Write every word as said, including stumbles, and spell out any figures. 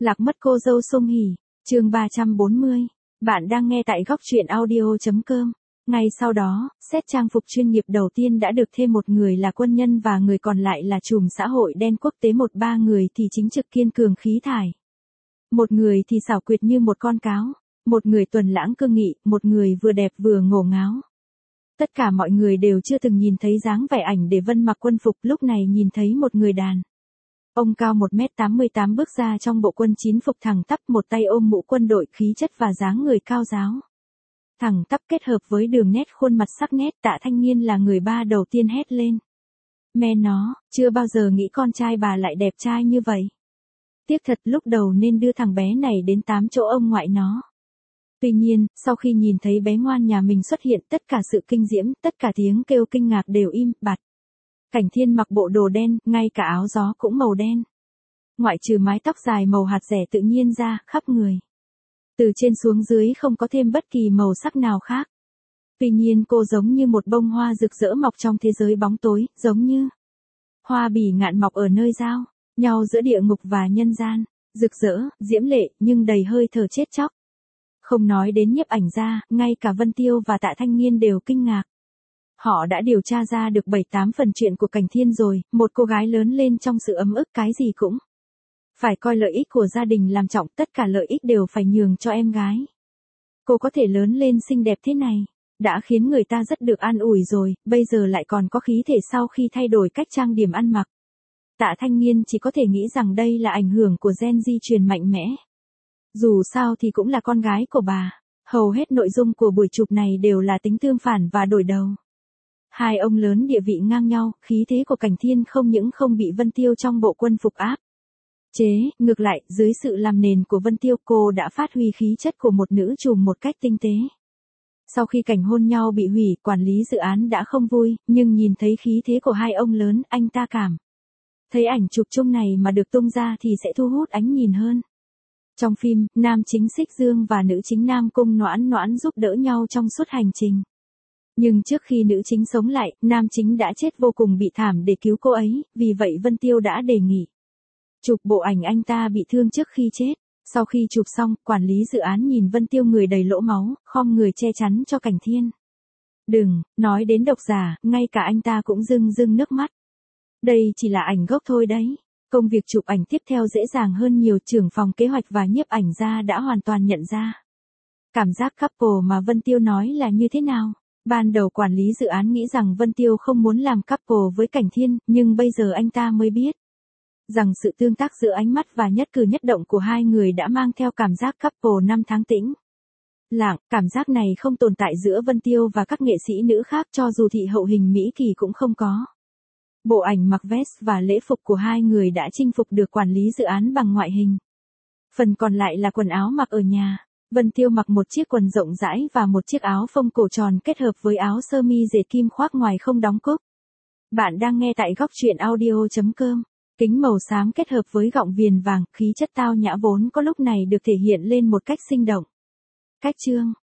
Lạc mất cô dâu Song Hỷ, chương ba trăm bốn mươi. Bạn đang nghe tại góc truyện audio chấm com. Ngay sau đó, set trang phục chuyên nghiệp đầu tiên đã được thêm một người là quân nhân và người còn lại là trùm xã hội đen quốc tế, một ba người thì chính trực kiên cường khí thải. Một người thì xảo quyệt như một con cáo, một người tuần lãng cương nghị, một người vừa đẹp vừa ngổ ngáo. Tất cả mọi người đều chưa từng nhìn thấy dáng vẻ ảnh để Vân mặc quân phục, lúc này nhìn thấy một người đàn. Ông cao một mét tám mươi tám bước ra trong bộ quân chín phục thẳng tắp, một tay ôm mũ quân đội, khí chất và dáng người cao ráo. Thẳng tắp kết hợp với đường nét khuôn mặt sắc nét, Tạ Thanh Nghiên là người ba đầu tiên hét lên. Mẹ nó, chưa bao giờ nghĩ con trai bà lại đẹp trai như vậy. Tiếc thật, lúc đầu nên đưa thằng bé này đến tám chỗ ông ngoại nó. Tuy nhiên, sau khi nhìn thấy bé ngoan nhà mình xuất hiện, tất cả sự kinh diễm, tất cả tiếng kêu kinh ngạc đều im bặt. Cảnh Thiên mặc bộ đồ đen, ngay cả áo gió cũng màu đen. Ngoại trừ mái tóc dài màu hạt rẻ tự nhiên ra, khắp người. Từ trên xuống dưới không có thêm bất kỳ màu sắc nào khác. Tuy nhiên cô giống như một bông hoa rực rỡ mọc trong thế giới bóng tối, giống như hoa bỉ ngạn mọc ở nơi giao nhau giữa địa ngục và nhân gian, rực rỡ, diễm lệ, nhưng đầy hơi thở chết chóc. Không nói đến nhiếp ảnh gia, ngay cả Vân Tiêu và Tạ Thanh Nghiên đều kinh ngạc. Họ đã điều tra ra được bảy tám phần chuyện của Cảnh Thiên rồi, một cô gái lớn lên trong sự ấm ức, cái gì cũng phải coi lợi ích của gia đình làm trọng, tất cả lợi ích đều phải nhường cho em gái. Cô có thể lớn lên xinh đẹp thế này, đã khiến người ta rất được an ủi rồi, bây giờ lại còn có khí thể sau khi thay đổi cách trang điểm ăn mặc. Tạ Thanh Nghiên chỉ có thể nghĩ rằng đây là ảnh hưởng của gen di truyền mạnh mẽ. Dù sao thì cũng là con gái của bà, hầu hết nội dung của buổi chụp này đều là tính tương phản và đổi đầu. Hai ông lớn địa vị ngang nhau, khí thế của Cảnh Thiên không những không bị Vân Tiêu trong bộ quân phục áp chế, ngược lại, dưới sự làm nền của Vân Tiêu, cô đã phát huy khí chất của một nữ trùm một cách tinh tế. Sau khi cảnh hôn nhau bị hủy, quản lý dự án đã không vui, nhưng nhìn thấy khí thế của hai ông lớn, anh ta cảm thấy ảnh chụp chung này mà được tung ra thì sẽ thu hút ánh nhìn hơn. Trong phim, nam chính Xích Dương và nữ chính Nam Cung Noãn Noãn giúp đỡ nhau trong suốt hành trình. Nhưng trước khi nữ chính sống lại, nam chính đã chết vô cùng bị thảm để cứu cô ấy, vì vậy Vân Tiêu đã đề nghị chụp bộ ảnh anh ta bị thương trước khi chết. Sau khi chụp xong, quản lý dự án nhìn Vân Tiêu người đầy lỗ máu, khom người che chắn cho Cảnh Thiên. Đừng, nói đến độc giả, ngay cả anh ta cũng rưng rưng nước mắt. Đây chỉ là ảnh gốc thôi đấy. Công việc chụp ảnh tiếp theo dễ dàng hơn nhiều, trưởng phòng kế hoạch và nhiếp ảnh gia đã hoàn toàn nhận ra. Cảm giác couple mà Vân Tiêu nói là như thế nào? Ban đầu quản lý dự án nghĩ rằng Vân Tiêu không muốn làm couple với Cảnh Thiên, nhưng bây giờ anh ta mới biết rằng sự tương tác giữa ánh mắt và nhất cử nhất động của hai người đã mang theo cảm giác couple năm tháng tĩnh lặng. Cảm giác này không tồn tại giữa Vân Tiêu và các nghệ sĩ nữ khác, cho dù thị hậu hình Mỹ Kỳ cũng không có. Bộ ảnh mặc vest và lễ phục của hai người đã chinh phục được quản lý dự án bằng ngoại hình. Phần còn lại là quần áo mặc ở nhà. Vân Tiêu mặc một chiếc quần rộng rãi và một chiếc áo phông cổ tròn kết hợp với áo sơ mi dệt kim khoác ngoài không đóng cúc. Bạn đang nghe tại góc truyện audio chấm com. Kính màu xám kết hợp với gọng viền vàng, khí chất tao nhã vốn có lúc này được thể hiện lên một cách sinh động. Cách chương,